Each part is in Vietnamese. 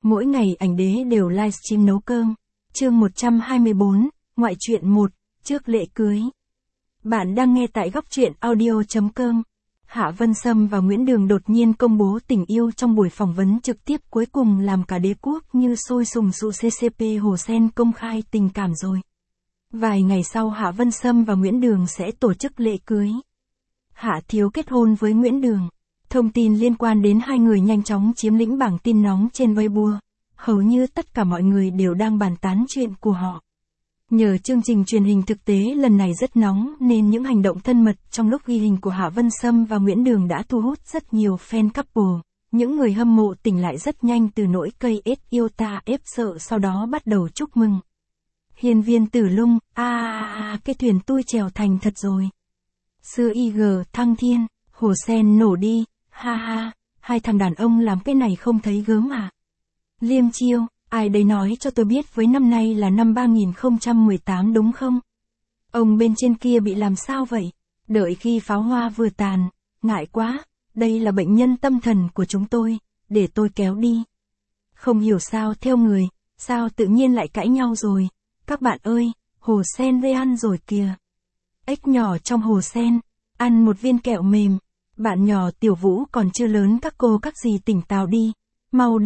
Mỗi ngày ảnh đế đều livestream nấu cơm. Chương 124, ngoại truyện 1, trước lễ cưới. Bạn đang nghe tại góc truyện audio.com. Hạ Vân Sâm và Nguyễn Đường đột nhiên công bố tình yêu trong buổi phỏng vấn trực tiếp cuối cùng làm cả đế quốc như sôi sùng sục. CCP Hồ Sen công khai tình cảm rồi. Vài ngày sau Hạ Vân Sâm và Nguyễn Đường sẽ tổ chức lễ cưới. Hạ Thiếu kết hôn với Nguyễn Đường. Thông tin liên quan đến hai người nhanh chóng chiếm lĩnh bảng tin nóng trên Weibo. Hầu như tất cả mọi người đều đang bàn tán chuyện của họ. Nhờ chương trình truyền hình thực tế lần này rất nóng nên những hành động thân mật trong lúc ghi hình của Hạ Vân Sâm và Nguyễn Đường đã thu hút rất nhiều fan couple. Những người hâm mộ tỉnh lại rất nhanh từ nỗi cây ết yêu ta ép sợ, sau đó bắt đầu chúc mừng. Hiên viên Tử Lung, cái thuyền tui chèo thành thật rồi. Xưa IG thăng thiên, Hồ Sen nổ đi, ha ha, hai thằng đàn ông làm cái này không thấy gớm à. Liêm Chiêu, ai đấy nói cho tôi biết với năm nay là năm 3018 đúng không? Ông bên trên kia bị làm sao vậy? Đợi khi pháo hoa vừa tàn, ngại quá, đây là bệnh nhân tâm thần của chúng tôi, để tôi kéo đi. Không hiểu sao theo người, sao tự nhiên lại cãi nhau rồi, các bạn ơi, Hồ Sen về ăn rồi kìa. Ếch nhỏ trong Hồ Sen, ăn một viên kẹo mềm, bạn nhỏ Tiểu Vũ còn chưa lớn, các cô các dì tỉnh táo đi, mau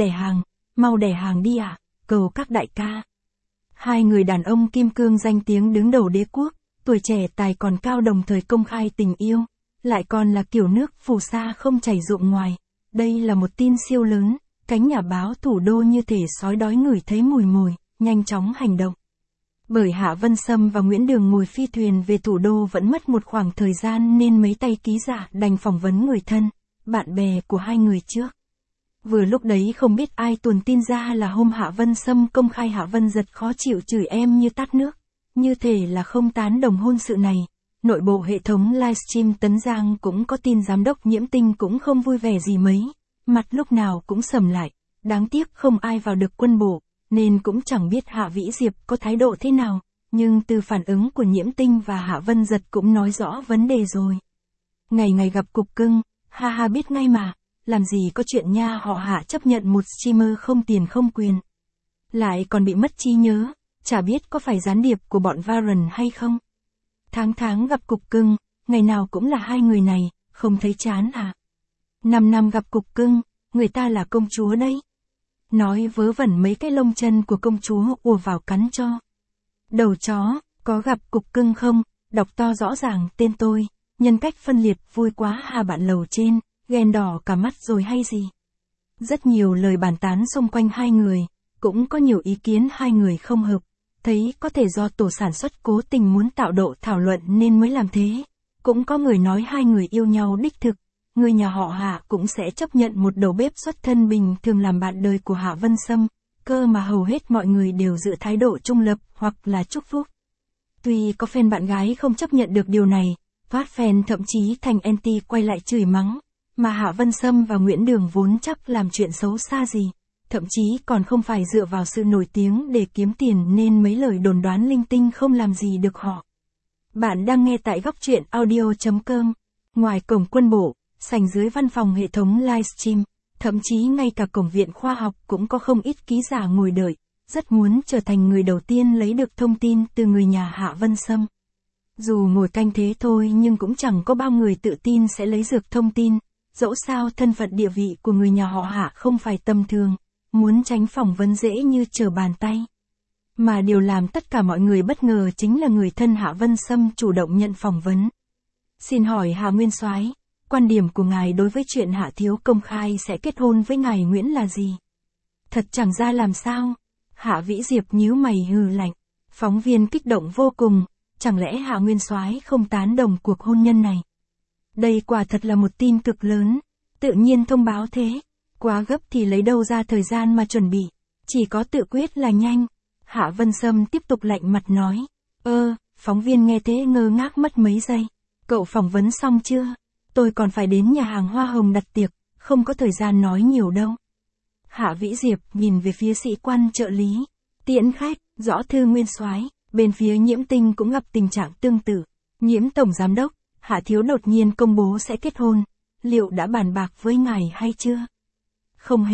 đẻ hàng đi ạ, cầu các đại ca. Hai người đàn ông kim cương danh tiếng đứng đầu đế quốc, tuổi trẻ tài còn cao đồng thời công khai tình yêu, lại còn là kiểu nước phù sa không chảy ruộng ngoài. Đây là một tin siêu lớn, cánh nhà báo thủ đô như thể sói đói ngửi thấy mùi mồi, nhanh chóng hành động. Bởi Hạ Vân Sâm và Nguyễn Đường ngồi phi thuyền về thủ đô vẫn mất một khoảng thời gian nên mấy tay ký giả đành phỏng vấn người thân, bạn bè của hai người trước. Vừa lúc đấy không biết ai tuồn tin ra là hôm Hạ Vân Sâm công khai Hạ Vân Giật khó chịu chửi em như tát nước, như thể là không tán đồng hôn sự này. Nội bộ hệ thống livestream Tấn Giang cũng có tin giám đốc Nhiễm Tinh cũng không vui vẻ gì mấy, mặt lúc nào cũng sầm lại, đáng tiếc không ai vào được quân bộ, nên cũng chẳng biết Hạ Vĩ Diệp có thái độ thế nào, nhưng từ phản ứng của Nhiễm Tinh và Hạ Vân Giật cũng nói rõ vấn đề rồi. Ngày gặp cục cưng, ha biết ngay mà. Làm gì có chuyện nha, họ Hạ chấp nhận một streamer không tiền không quyền. Lại còn bị mất trí nhớ, chả biết có phải gián điệp của bọn Varan hay không. Tháng gặp cục cưng, ngày nào cũng là hai người này, không thấy chán à. 5 năm gặp cục cưng, người ta là công chúa đấy. Nói vớ vẩn mấy cái lông chân của công chúa ùa vào cắn cho. Đầu chó, có gặp cục cưng không, đọc to rõ ràng tên tôi, nhân cách phân liệt vui quá hà bạn lầu trên. Ghen đỏ cả mắt rồi hay gì? Rất nhiều lời bàn tán xung quanh hai người, cũng có nhiều ý kiến hai người không hợp, thấy có thể do tổ sản xuất cố tình muốn tạo độ thảo luận nên mới làm thế. Cũng có người nói hai người yêu nhau đích thực, người nhà họ Hạ cũng sẽ chấp nhận một đầu bếp xuất thân bình thường làm bạn đời của Hạ Vân Sâm, cơ mà hầu hết mọi người đều giữ thái độ trung lập hoặc là chúc phúc. Tuy có fan bạn gái không chấp nhận được điều này, phát fan thậm chí thành anti quay lại chửi mắng. Mà Hạ Vân Sâm và Nguyễn Đường vốn chắc làm chuyện xấu xa gì, thậm chí còn không phải dựa vào sự nổi tiếng để kiếm tiền nên mấy lời đồn đoán linh tinh không làm gì được họ. Bạn đang nghe tại góc truyện audio.com. Ngoài cổng quân bộ, sảnh dưới văn phòng hệ thống livestream, thậm chí ngay cả cổng viện khoa học cũng có không ít ký giả ngồi đợi, rất muốn trở thành người đầu tiên lấy được thông tin từ người nhà Hạ Vân Sâm. Dù ngồi canh thế thôi nhưng cũng chẳng có bao người tự tin sẽ lấy được thông tin. Dẫu sao thân phận địa vị của người nhà họ Hạ không phải tầm thường, muốn tránh phỏng vấn dễ như trở bàn tay. Mà điều làm tất cả mọi người bất ngờ chính là người thân Hạ Vân Sâm chủ động nhận phỏng vấn. Xin hỏi Hạ Nguyên Soái, quan điểm của ngài đối với chuyện Hạ Thiếu công khai sẽ kết hôn với ngài Nguyễn là gì? Thật chẳng ra làm sao? Hạ Vĩ Diệp nhíu mày hừ lạnh. Phóng viên kích động vô cùng, chẳng lẽ Hạ Nguyên Soái không tán đồng cuộc hôn nhân này? Đây quả thật là một tin cực lớn, tự nhiên thông báo thế, quá gấp thì lấy đâu ra thời gian mà chuẩn bị, chỉ có tự quyết là nhanh. Hạ Vân Sâm tiếp tục lạnh mặt nói, phóng viên nghe thế ngơ ngác mất mấy giây, cậu phỏng vấn xong chưa? Tôi còn phải đến nhà hàng Hoa Hồng đặt tiệc, không có thời gian nói nhiều đâu. Hạ Vĩ Diệp nhìn về phía sĩ quan trợ lý, tiễn khách, rõ thư Nguyên Soái. Bên phía Nhiễm Tinh cũng gặp tình trạng tương tự, Nhiễm tổng giám đốc. Hạ Thiếu đột nhiên công bố sẽ kết hôn, liệu đã bàn bạc với ngài hay chưa? Không hề,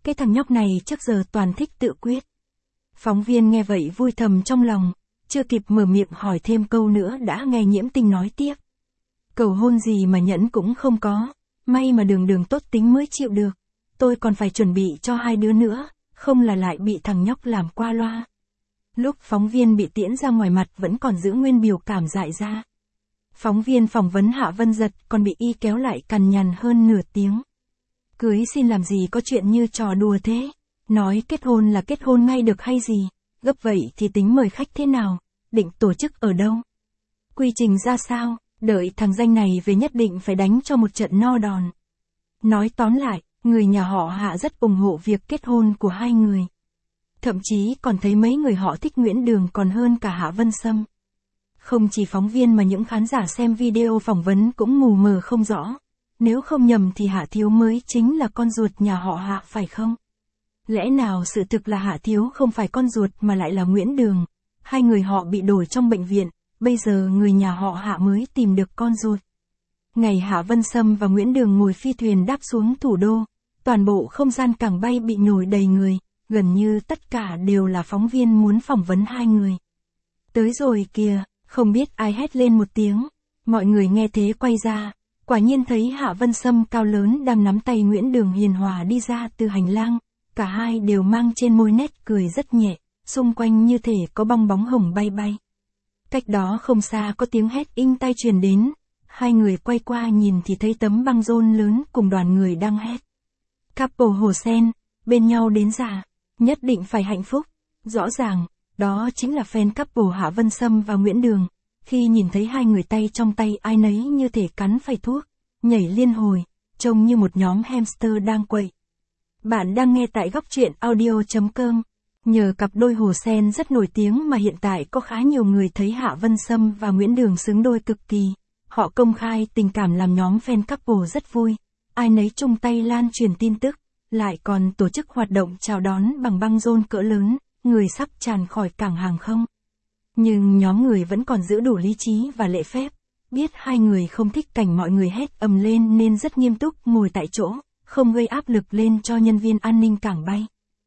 cái thằng nhóc này trước giờ toàn thích tự quyết. Phóng viên nghe vậy vui thầm trong lòng, chưa kịp mở miệng hỏi thêm câu nữa đã nghe Nhiễm Tinh nói tiếp. Cầu hôn gì mà nhẫn cũng không có, may mà Đường Đường tốt tính mới chịu được. Tôi còn phải chuẩn bị cho 2 đứa nữa, không là lại bị thằng nhóc làm qua loa. Lúc phóng viên bị tiễn ra ngoài mặt vẫn còn giữ nguyên biểu cảm dại ra. Phóng viên phỏng vấn Hạ Vân Giật còn bị y kéo lại cằn nhằn hơn nửa tiếng. Cưới xin làm gì có chuyện như trò đùa thế, nói kết hôn là kết hôn ngay được hay gì, gấp vậy thì tính mời khách thế nào, định tổ chức ở đâu, quy trình ra sao, đợi thằng danh này về nhất định phải đánh cho một trận no đòn. Nói tóm lại, người nhà họ Hạ rất ủng hộ việc kết hôn của hai người. Thậm chí còn thấy mấy người họ thích Nguyễn Đường còn hơn cả Hạ Vân Sâm. Không chỉ phóng viên mà những khán giả xem video phỏng vấn cũng mù mờ không rõ. Nếu không nhầm thì Hạ Thiếu mới chính là con ruột nhà họ Hạ phải không? Lẽ nào sự thực là Hạ Thiếu không phải con ruột mà lại là Nguyễn Đường? Hai người họ bị đổi trong bệnh viện, bây giờ người nhà họ Hạ mới tìm được con ruột. Ngày Hạ Vân Sâm và Nguyễn Đường ngồi phi thuyền đáp xuống thủ đô, toàn bộ không gian cảng bay bị nhồi đầy người, gần như tất cả đều là phóng viên muốn phỏng vấn hai người. Tới rồi kìa, không biết ai hét lên một tiếng, mọi người nghe thế quay ra, quả nhiên thấy Hạ Vân Sâm cao lớn đang nắm tay Nguyễn Đường hiền hòa đi ra từ hành lang, cả hai đều mang trên môi nét cười rất nhẹ, xung quanh như thể có bong bóng hồng bay bay. Cách đó không xa có tiếng hét inh tai truyền đến, hai người quay qua nhìn thì thấy tấm băng rôn lớn cùng đoàn người đang hét. Couple Hồ Sen, bên nhau đến già, nhất định phải hạnh phúc. Rõ ràng, đó chính là fan couple Hạ Vân Sâm và Nguyễn Đường. Khi nhìn thấy hai người tay trong tay ai nấy như thể cắn phải thuốc, nhảy liên hồi, trông như một nhóm hamster đang quậy. Bạn đang nghe tại góc truyện audio.com. Nhờ cặp đôi Hồ Sen rất nổi tiếng mà hiện tại có khá nhiều người thấy Hạ Vân Sâm và Nguyễn Đường xứng đôi cực kỳ. Họ công khai tình cảm làm nhóm fan couple rất vui. Ai nấy chung tay lan truyền tin tức, lại còn tổ chức hoạt động chào đón bằng băng rôn cỡ lớn, người sắp tràn khỏi cảng hàng không. Nhưng nhóm người vẫn còn giữ đủ lý trí và lễ phép, biết hai người không thích cảnh mọi người hét ầm lên nên rất nghiêm túc ngồi tại chỗ, không gây áp lực lên cho nhân viên an ninh cảng bay.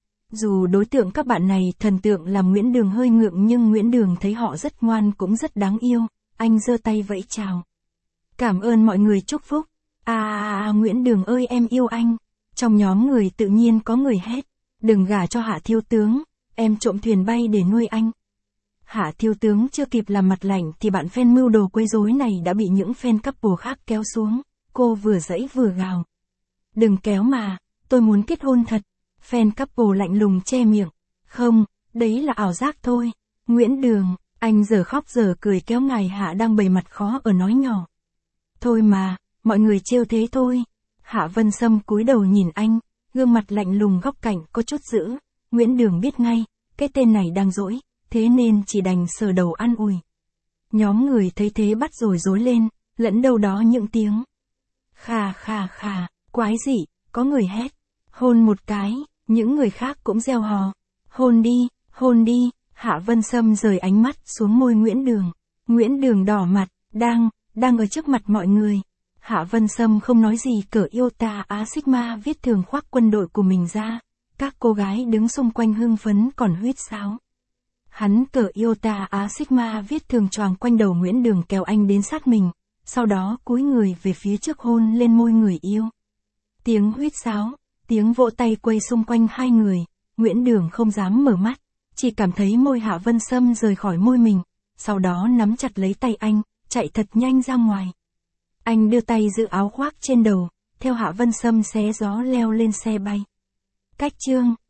Dù đối tượng các bạn này thần tượng làm Nguyễn Đường hơi ngượng nhưng Nguyễn Đường thấy họ rất ngoan cũng rất đáng yêu, anh giơ tay vẫy chào. Cảm ơn mọi người chúc phúc. Nguyễn Đường ơi em yêu anh. Trong nhóm người tự nhiên có người hét, đừng gả cho Hạ thiếu tướng, em trộm thuyền bay để nuôi anh. Hạ thiếu tướng chưa kịp làm mặt lạnh thì bạn fan mưu đồ quấy rối này đã bị những fan couple khác kéo xuống, cô vừa giãy vừa gào. Đừng kéo mà, tôi muốn kết hôn thật. Fan couple lạnh lùng che miệng. Không, đấy là ảo giác thôi. Nguyễn Đường, anh giờ khóc giờ cười kéo ngài Hạ đang bày mặt khó ở nói nhỏ. Thôi mà, mọi người trêu thế thôi. Hạ Vân Sâm cúi đầu nhìn anh, gương mặt lạnh lùng góc cạnh có chút dữ. Nguyễn Đường biết ngay, cái tên này đang dỗi, thế nên chỉ đành sờ đầu an ủi. Nhóm người thấy thế bắt rồi rối lên, lẫn đâu đó những tiếng. Khà khà khà, quái dị, có người hét. Hôn một cái, những người khác cũng reo hò. Hôn đi, hôn đi. Hạ Vân Sâm rời ánh mắt xuống môi Nguyễn Đường. Nguyễn Đường đỏ mặt, đang ở trước mặt mọi người. Hạ Vân Sâm không nói gì cởi Iota Á Sigma viết thường khoác quân đội của mình ra. Các cô gái đứng xung quanh hưng phấn còn huýt sáo. Hắn cởi Iota Á Sigma viết thường choàng quanh đầu Nguyễn Đường kéo anh đến sát mình, sau đó cúi người về phía trước hôn lên môi người yêu. Tiếng huýt sáo, tiếng vỗ tay quay xung quanh hai người, Nguyễn Đường không dám mở mắt, chỉ cảm thấy môi Hạ Vân Sâm rời khỏi môi mình, sau đó nắm chặt lấy tay anh, chạy thật nhanh ra ngoài. Anh đưa tay giữ áo khoác trên đầu, theo Hạ Vân Sâm xé gió leo lên xe bay. Cách chương